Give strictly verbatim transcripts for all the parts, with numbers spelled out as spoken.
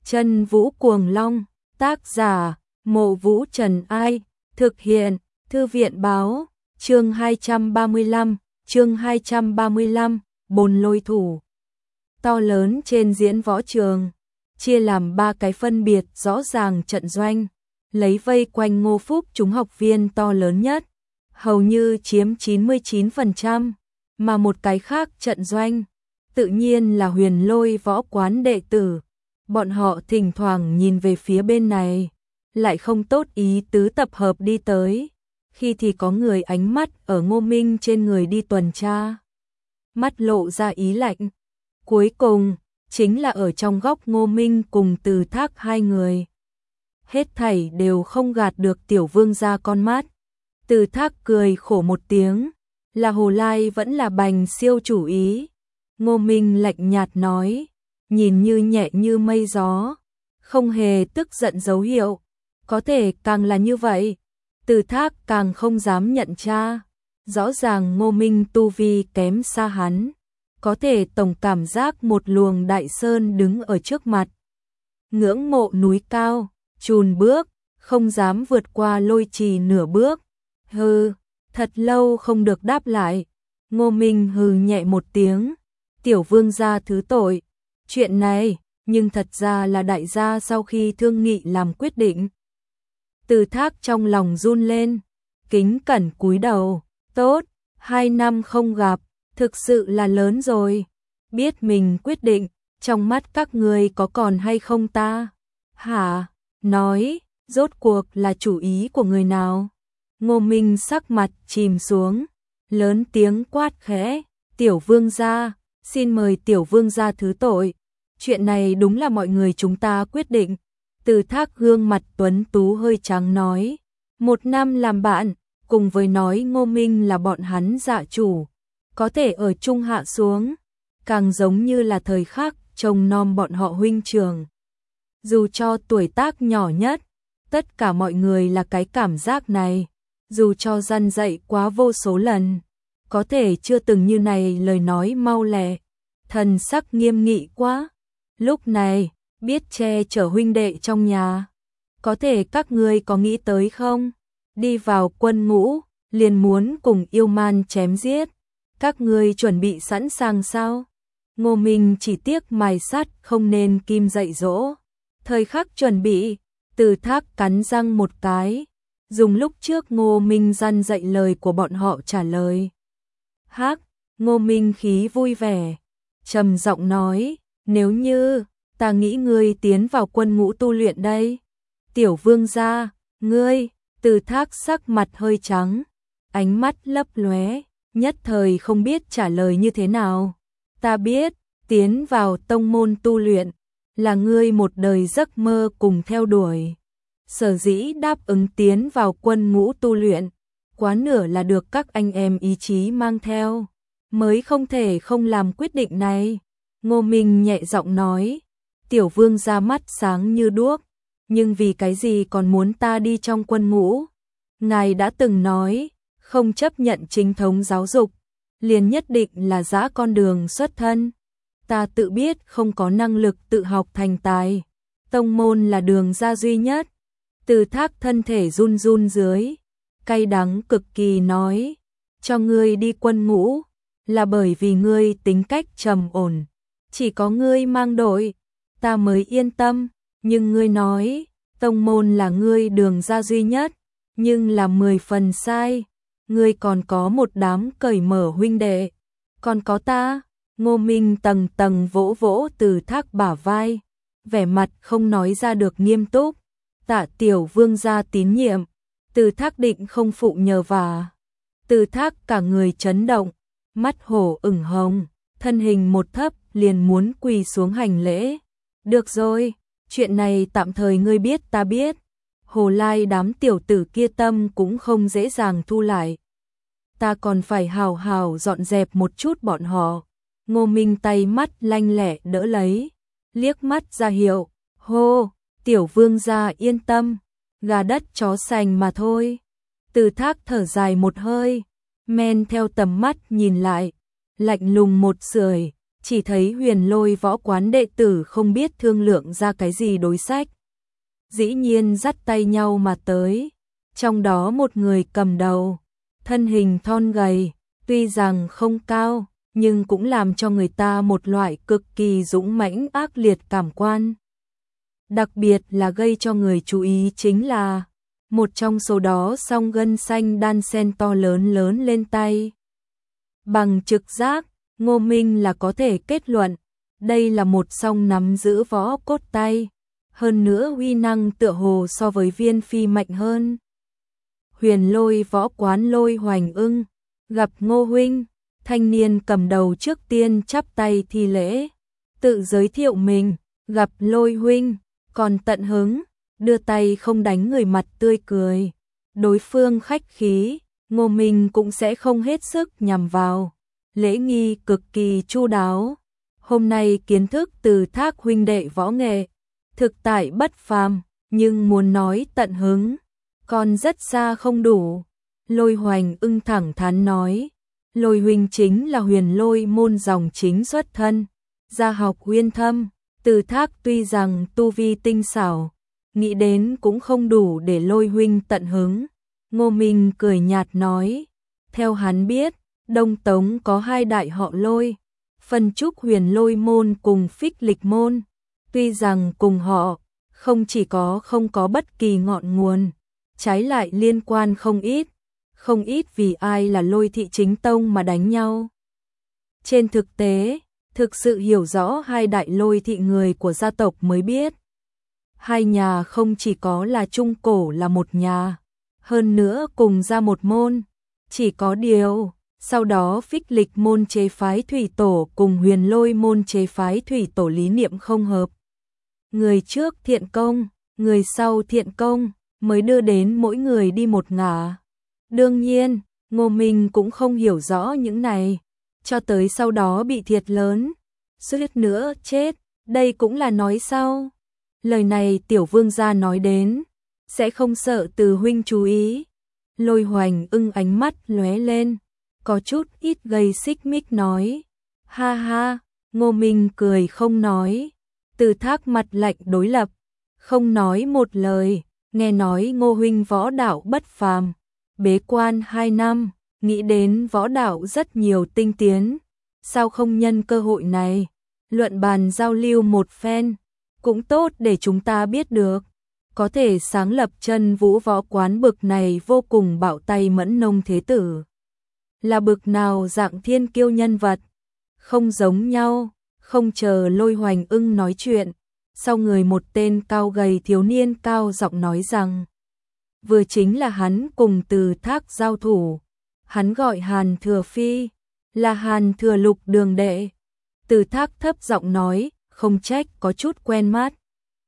Chân Vũ Cuồng Long, tác giả, Mộ Vũ Trần Ai, thực hiện, Thư viện báo, chương hai trăm ba mươi lăm, chương hai trăm ba mươi lăm, bồn lôi thủ. To lớn trên diễn võ trường, chia làm ba cái phân biệt rõ ràng trận doanh, lấy vây quanh Ngô Phúc chúng học viên to lớn nhất, hầu như chiếm chín mươi chín phần trăm, mà một cái khác trận doanh, tự nhiên là Huyền Lôi võ quán đệ tử. Bọn họ thỉnh thoảng nhìn về phía bên này, lại không tốt ý tứ tập hợp đi tới, khi thì có người ánh mắt ở Ngô Minh trên người đi tuần tra, mắt lộ ra ý lạnh. Cuối cùng, chính là ở trong góc Ngô Minh cùng Từ Thác hai người. Hết thảy đều không gạt được Tiểu Vương gia con mắt. Từ Thác cười khổ một tiếng, là Hồ Lai vẫn là bành siêu chủ ý. Ngô Minh lạnh nhạt nói, nhìn như nhẹ như mây gió, không hề tức giận dấu hiệu. Có thể càng là như vậy, Từ Thác càng không dám nhận tra. Rõ ràng Ngô Minh tu vi kém xa hắn, có thể tổng cảm giác một luồng đại sơn đứng ở trước mặt. Ngưỡng mộ núi cao, chùn bước, không dám vượt qua lôi trì nửa bước. Hừ, thật lâu không được đáp lại. Ngô Minh hừ nhẹ một tiếng, Tiểu Vương gia thứ tội. Chuyện này, nhưng thật ra là đại gia sau khi thương nghị làm quyết định. Từ Thác trong lòng run lên, kính cẩn cúi đầu, tốt, hai năm không gặp, thực sự là lớn rồi. Biết mình quyết định, trong mắt các người có còn hay không ta? Hả? Nói, rốt cuộc là chủ ý của người nào? Ngô Minh sắc mặt chìm xuống, lớn tiếng quát khẽ, Tiểu Vương gia, xin mời Tiểu Vương gia thứ tội. Chuyện này đúng là mọi người chúng ta quyết định. Từ Thác gương mặt tuấn tú hơi trắng nói, một năm làm bạn, cùng với nói Ngô Minh là bọn hắn dạ chủ, có thể ở chung hạ xuống, càng giống như là thời khắc trông nom bọn họ huynh trưởng. Dù cho tuổi tác nhỏ nhất, tất cả mọi người là cái cảm giác này, dù cho răn dạy quá vô số lần, có thể chưa từng như này lời nói mau lẹ, thần sắc nghiêm nghị quá. Lúc này, biết che chở huynh đệ trong nhà, có thể các ngươi có nghĩ tới không? Đi vào quân ngũ, liền muốn cùng yêu man chém giết. Các ngươi chuẩn bị sẵn sàng sao? Ngô Minh chỉ tiếc mài sắt không nên kim dạy dỗ. Thời khắc chuẩn bị, Từ Thác cắn răng một cái, dùng lúc trước Ngô Minh răn dạy lời của bọn họ trả lời. Hắc, Ngô Minh khí vui vẻ, trầm giọng nói, nếu như ta nghĩ ngươi tiến vào quân ngũ tu luyện đây. Tiểu Vương gia, ngươi, Từ Thác sắc mặt hơi trắng, ánh mắt lấp lóe, nhất thời không biết trả lời như thế nào. Ta biết, tiến vào tông môn tu luyện, là ngươi một đời giấc mơ cùng theo đuổi. Sở dĩ đáp ứng tiến vào quân ngũ tu luyện, quá nửa là được các anh em ý chí mang theo, mới không thể không làm quyết định này. Ngô Minh nhẹ giọng nói, Tiểu Vương ra mắt sáng như đuốc, nhưng vì cái gì còn muốn ta đi trong quân ngũ? Ngài đã từng nói, không chấp nhận chính thống giáo dục, liền nhất định là dã con đường xuất thân. Ta tự biết không có năng lực tự học thành tài, tông môn là đường ra duy nhất. Từ Thác thân thể run run dưới, cay đắng cực kỳ nói, cho ngươi đi quân ngũ, là bởi vì ngươi tính cách trầm ổn, chỉ có ngươi mang đội, ta mới yên tâm. Nhưng ngươi nói, tông môn là ngươi đường ra duy nhất, nhưng là mười phần sai. Ngươi còn có một đám cởi mở huynh đệ, còn có ta. Ngô Minh tầng tầng vỗ vỗ Từ Thác bả vai, vẻ mặt không nói ra được nghiêm túc. Tạ Tiểu Vương gia tín nhiệm, Từ Thác định không phụ nhờ vả. Từ Thác cả người chấn động, mắt hổ ửng hồng, thân hình một thấp liền muốn quỳ xuống hành lễ. Được rồi, chuyện này tạm thời ngươi biết ta biết. Hồ Lai đám tiểu tử kia tâm cũng không dễ dàng thu lại. Ta còn phải hào hào dọn dẹp một chút bọn họ. Ngô Minh tay mắt lanh lẹ đỡ lấy, liếc mắt ra hiệu, hô, Tiểu Vương gia yên tâm, gà đất chó sành mà thôi. Từ Thác thở dài một hơi, men theo tầm mắt nhìn lại, lạnh lùng một sưởi, chỉ thấy Huyền Lôi võ quán đệ tử không biết thương lượng ra cái gì đối sách. Dĩ nhiên dắt tay nhau mà tới, trong đó một người cầm đầu, thân hình thon gầy, tuy rằng không cao, nhưng cũng làm cho người ta một loại cực kỳ dũng mãnh ác liệt cảm quan. Đặc biệt là gây cho người chú ý chính là một trong số đó song gân xanh đan sen to lớn lớn lên tay. Bằng trực giác, Ngô Minh là có thể kết luận, đây là một song nắm giữ võ cốt tay, hơn nữa uy năng tựa hồ so với Viên Phi mạnh hơn. Huyền Lôi võ quán Lôi Hoành Ưng, gặp Ngô huynh, thanh niên cầm đầu trước tiên chắp tay thi lễ, tự giới thiệu mình, gặp Lôi huynh, còn tận hứng, đưa tay không đánh người mặt tươi cười. Đối phương khách khí, Ngô Minh cũng sẽ không hết sức nhằm vào. Lễ nghi cực kỳ chu đáo. Hôm nay kiến thức từ Thác huynh đệ võ nghệ, thực tại bất phàm, nhưng muốn nói tận hứng, còn rất xa không đủ. Lôi Hoành Ưng thẳng thắn nói, Lôi huynh chính là Huyền Lôi môn dòng chính xuất thân, gia học uyên thâm, Từ Thác tuy rằng tu vi tinh xảo, nghĩ đến cũng không đủ để Lôi huynh tận hứng. Ngô Minh cười nhạt nói, theo hắn biết, Đông Tống có hai đại họ Lôi, phân trúc Huyền Lôi môn cùng Phích Lịch môn, tuy rằng cùng họ, không chỉ có không có bất kỳ ngọn nguồn, trái lại liên quan không ít, không ít vì ai là Lôi thị chính tông mà đánh nhau. Trên thực tế, thực sự hiểu rõ hai đại Lôi thị người của gia tộc mới biết, hai nhà không chỉ có là trung cổ là một nhà, hơn nữa cùng ra một môn, chỉ có điều, sau đó Phích Lịch môn chế phái thủy tổ cùng Huyền Lôi môn chế phái thủy tổ lý niệm không hợp. Người trước thiện công, người sau thiện công, mới đưa đến mỗi người đi một ngả. Đương nhiên, Ngô Minh cũng không hiểu rõ những này, cho tới sau đó bị thiệt lớn, suýt nữa chết, đây cũng là nói sau. Lời này tiểu vương gia nói đến, sẽ không sợ Từ huynh chú ý. Lôi Hoành Ưng ánh mắt lóe lên, có chút ít gây xích mích nói, ha ha. Ngô Minh cười không nói. Từ Thác mặt lạnh đối lập, không nói một lời, nghe nói Ngô huynh võ đạo bất phàm, bế quan hai năm, nghĩ đến võ đạo rất nhiều tinh tiến, sao không nhân cơ hội này, luận bàn giao lưu một phen, cũng tốt để chúng ta biết được, có thể sáng lập chân vũ võ quán bực này vô cùng bạo tay Mẫn Nông thế tử. Là bực nào dạng thiên kiêu nhân vật, không giống nhau. Không chờ Lôi Hoành Ưng nói chuyện, sau người một tên cao gầy thiếu niên cao giọng nói rằng, vừa chính là hắn cùng Từ Thác giao thủ, hắn gọi Hàn Thừa Phi, là Hàn Thừa Lục đường đệ. Từ Thác thấp giọng nói, không trách có chút quen mắt.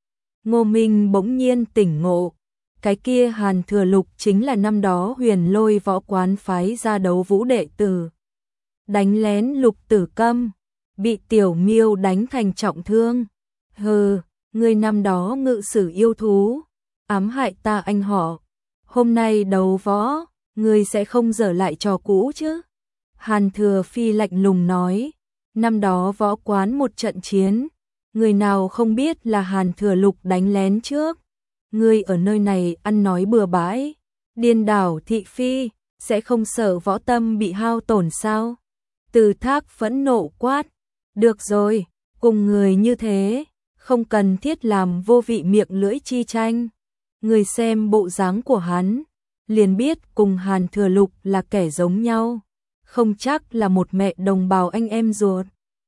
Ngô Minh bỗng nhiên tỉnh ngộ, cái kia Hàn Thừa Lục chính là năm đó Huyền Lôi võ quán phái ra đấu vũ đệ tử, đánh lén Lục Tử Câm, bị Tiểu Miêu đánh thành trọng thương. Hừ, người năm đó ngự sử yêu thú, ám hại ta anh họ, hôm nay đấu võ, người sẽ không dở lại trò cũ chứ? Hàn Thừa Phi lạnh lùng nói, năm đó võ quán một trận chiến, người nào không biết là Hàn Thừa Lục đánh lén trước? Ngươi ở nơi này ăn nói bừa bãi, điên đảo thị phi, sẽ không sợ võ tâm bị hao tổn sao? Từ Thác phẫn nộ quát, được rồi, cùng người như thế, không cần thiết làm vô vị miệng lưỡi chi tranh. Người xem bộ dáng của hắn, liền biết cùng Hàn Thừa Lục là kẻ giống nhau, không chắc là một mẹ đồng bào anh em ruột.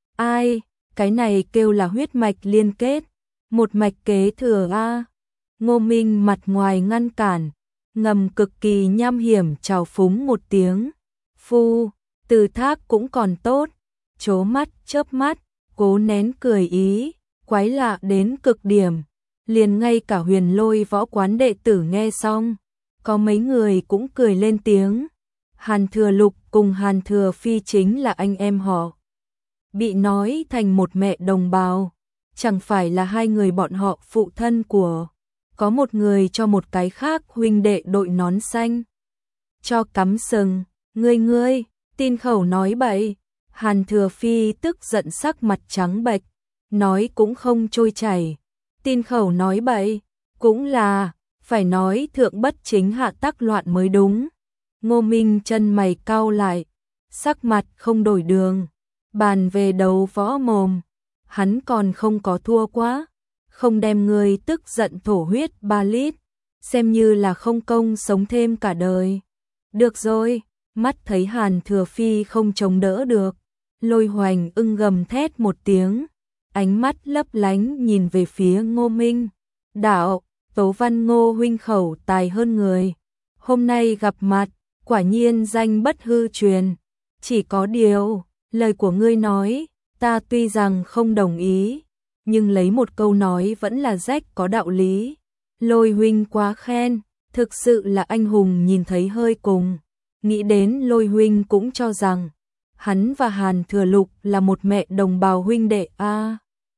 Ai, cái này kêu là huyết mạch liên kết, một mạch kế thừa a. Ngô Minh mặt ngoài ngăn cản, ngầm cực kỳ nham hiểm trào phúng một tiếng. Phu, Từ Thác cũng còn tốt, chố mắt chớp mắt, cố nén cười ý, quái lạ đến cực điểm. Liền ngay cả Huyền Lôi võ quán đệ tử nghe xong, có mấy người cũng cười lên tiếng. Hàn Thừa Lục cùng Hàn Thừa Phi chính là anh em họ, bị nói thành một mẹ đồng bào, chẳng phải là hai người bọn họ phụ thân của, có một người cho một cái khác huynh đệ đội nón xanh, cho cắm sừng. Ngươi ngươi, tin khẩu nói bậy. Hàn Thừa Phi tức giận sắc mặt trắng bệch, nói cũng không trôi chảy. Tin khẩu nói bậy, cũng là, phải nói thượng bất chính hạ tắc loạn mới đúng. Ngô Minh chân mày cau lại, sắc mặt không đổi đường, bàn về đầu võ mồm, hắn còn không có thua quá, không đem người tức giận thổ huyết ba lít, xem như là không công sống thêm cả đời. Được rồi, mắt thấy Hàn Thừa Phi không chống đỡ được, Lôi Hoành ưng gầm thét một tiếng, ánh mắt lấp lánh nhìn về phía Ngô Minh. Đạo, Tố Văn Ngô huynh khẩu tài hơn người, hôm nay gặp mặt, quả nhiên danh bất hư truyền. Chỉ có điều, lời của ngươi nói, ta tuy rằng không đồng ý, nhưng lấy một câu nói vẫn là rách có đạo lý. Lôi huynh quá khen, thực sự là anh hùng nhìn thấy hơi cùng. Nghĩ đến Lôi huynh cũng cho rằng, hắn và Hàn Thừa Lục là một mẹ đồng bào huynh đệ a. À,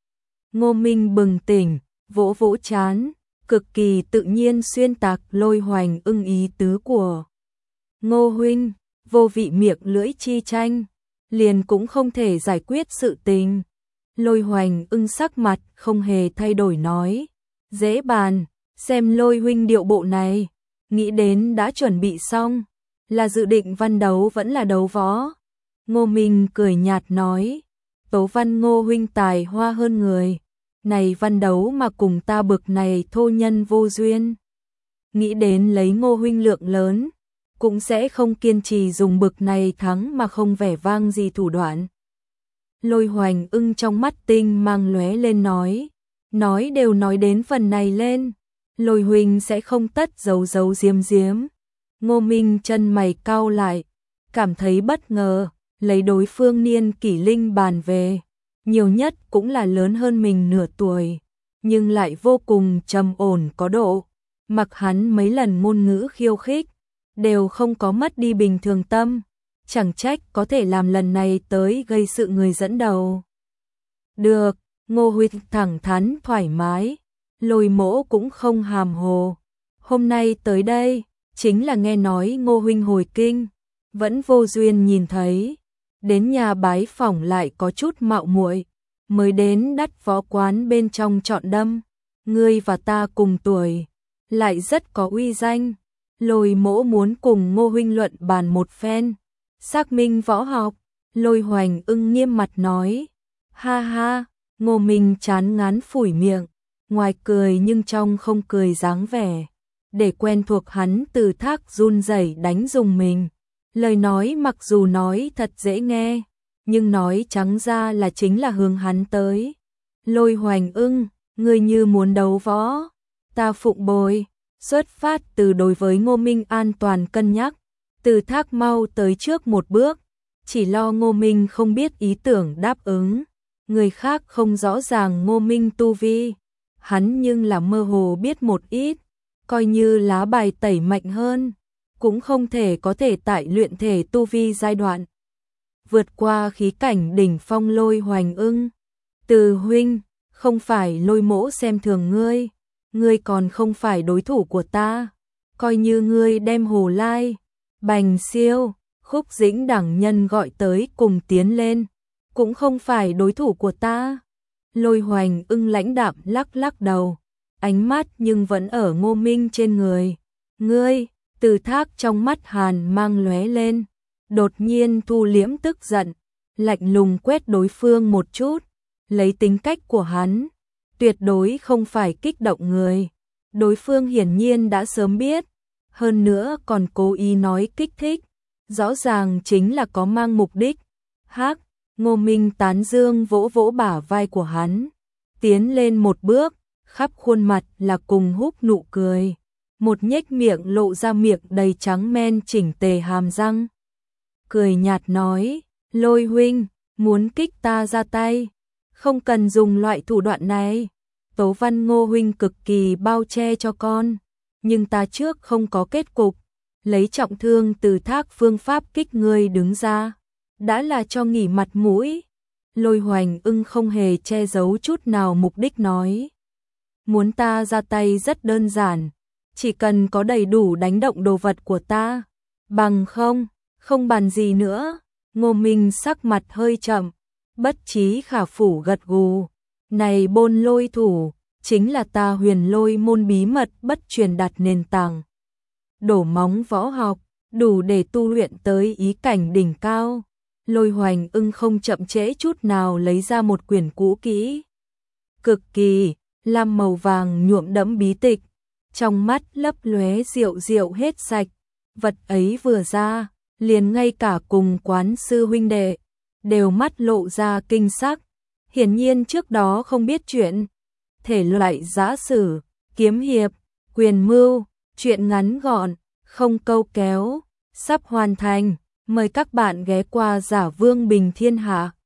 Ngô Minh bừng tỉnh, vỗ vỗ chán, cực kỳ tự nhiên xuyên tạc Lôi Hoành ưng ý tứ của Ngô huynh, vô vị miệng lưỡi chi tranh, liền cũng không thể giải quyết sự tình. Lôi Hoành ưng sắc mặt không hề thay đổi nói, dễ bàn, xem Lôi huynh điệu bộ này, nghĩ đến đã chuẩn bị xong, là dự định văn đấu vẫn là đấu võ. Ngô Minh cười nhạt nói, Tố Văn Ngô huynh tài hoa hơn người, này văn đấu mà cùng ta bực này thô nhân vô duyên. Nghĩ đến lấy Ngô huynh lượng lớn, cũng sẽ không kiên trì dùng bực này thắng mà không vẻ vang gì thủ đoạn. Lôi Hoành ưng trong mắt tinh mang lóe lên nói, nói đều nói đến phần này lên, Lôi huynh sẽ không tất giấu giấu diếm diếm. Ngô Minh chân mày cau lại, cảm thấy bất ngờ, lấy đối phương niên kỷ linh bàn về, nhiều nhất cũng là lớn hơn mình nửa tuổi, nhưng lại vô cùng trầm ổn có độ, mặc hắn mấy lần ngôn ngữ khiêu khích, đều không có mất đi bình thường tâm, chẳng trách có thể làm lần này tới gây sự người dẫn đầu. Được, Ngô huynh thẳng thắn thoải mái, Lôi mỗ cũng không hàm hồ, hôm nay tới đây, chính là nghe nói Ngô huynh hồi kinh, vẫn vô duyên nhìn thấy, đến nhà bái phỏng lại có chút mạo muội, mới đến đắt võ quán bên trong chọn đâm, ngươi và ta cùng tuổi, lại rất có uy danh, Lôi mỗ muốn cùng Ngô huynh luận bàn một phen, xác minh võ học. Lôi Hoành ưng nghiêm mặt nói, ha ha. Ngô Minh chán ngán phủi miệng, ngoài cười nhưng trong không cười dáng vẻ, để quen thuộc hắn Từ Thác run rẩy đánh dùng mình. Lời nói mặc dù nói thật dễ nghe, nhưng nói trắng ra là chính là hướng hắn tới. Lôi Hoành ưng, ngươi như muốn đấu võ, ta phụng bồi. Xuất phát từ đối với Ngô Minh an toàn cân nhắc, Từ Thác mau tới trước một bước, chỉ lo Ngô Minh không biết ý tưởng đáp ứng. Người khác không rõ ràng Ngô Minh tu vi, hắn nhưng là mơ hồ biết một ít, coi như lá bài tẩy mạnh hơn, cũng không thể có thể tại luyện thể tu vi giai đoạn vượt qua khí cảnh đỉnh phong. Lôi Hoành ưng, Từ huynh, không phải Lôi mỗ xem thường ngươi, ngươi còn không phải đối thủ của ta, coi như ngươi đem Hồ Lai, Bành Siêu, Khúc Dĩnh đẳng nhân gọi tới cùng tiến lên, cũng không phải đối thủ của ta. Lôi Hoành ưng lãnh đạm lắc lắc đầu, ánh mắt nhưng vẫn ở Ngô Minh trên người. Ngươi, Từ Thác trong mắt hàn mang lóe lên, đột nhiên thu liễm tức giận, lạnh lùng quét đối phương một chút, lấy tính cách của hắn, tuyệt đối không phải kích động người. Đối phương hiển nhiên đã sớm biết, hơn nữa còn cố ý nói kích thích, rõ ràng chính là có mang mục đích. Hắc, Ngô Minh tán dương vỗ vỗ bả vai của hắn, tiến lên một bước, khắp khuôn mặt là cùng húc nụ cười, một nhếch miệng lộ ra miệng đầy trắng men chỉnh tề hàm răng. Cười nhạt nói, Lôi huynh, muốn kích ta ra tay, không cần dùng loại thủ đoạn này. Tố Văn Ngô huynh cực kỳ bao che cho con, nhưng ta trước không có kết cục, lấy trọng thương Từ Thác phương pháp kích ngươi đứng ra, đã là cho nghỉ mặt mũi. Lôi Hoành ưng không hề che giấu chút nào mục đích nói, muốn ta ra tay rất đơn giản, chỉ cần có đầy đủ đánh động đồ vật của ta, bằng không, không bàn gì nữa. Ngô Minh sắc mặt hơi chậm, bất trí khả phủ gật gù. Này Bôn Lôi thủ, chính là ta Huyền Lôi môn bí mật bất truyền đặt nền tảng. Đổ móng võ học, đủ để tu luyện tới ý cảnh đỉnh cao. Lôi Hoành Ưng không chậm trễ chút nào lấy ra một quyển cũ kỹ. Cực kỳ, lam màu vàng nhuộm đẫm bí tịch, trong mắt lấp lóe rượu rượu hết sạch. Vật ấy vừa ra, liền ngay cả cùng quán sư huynh đệ, đều mắt lộ ra kinh sắc. Hiển nhiên trước đó không biết chuyện. Thể loại giã sử, kiếm hiệp, quyền mưu, chuyện ngắn gọn, không câu kéo, sắp hoàn thành. Mời các bạn ghé qua Giả Vương Bình Thiên Hạ.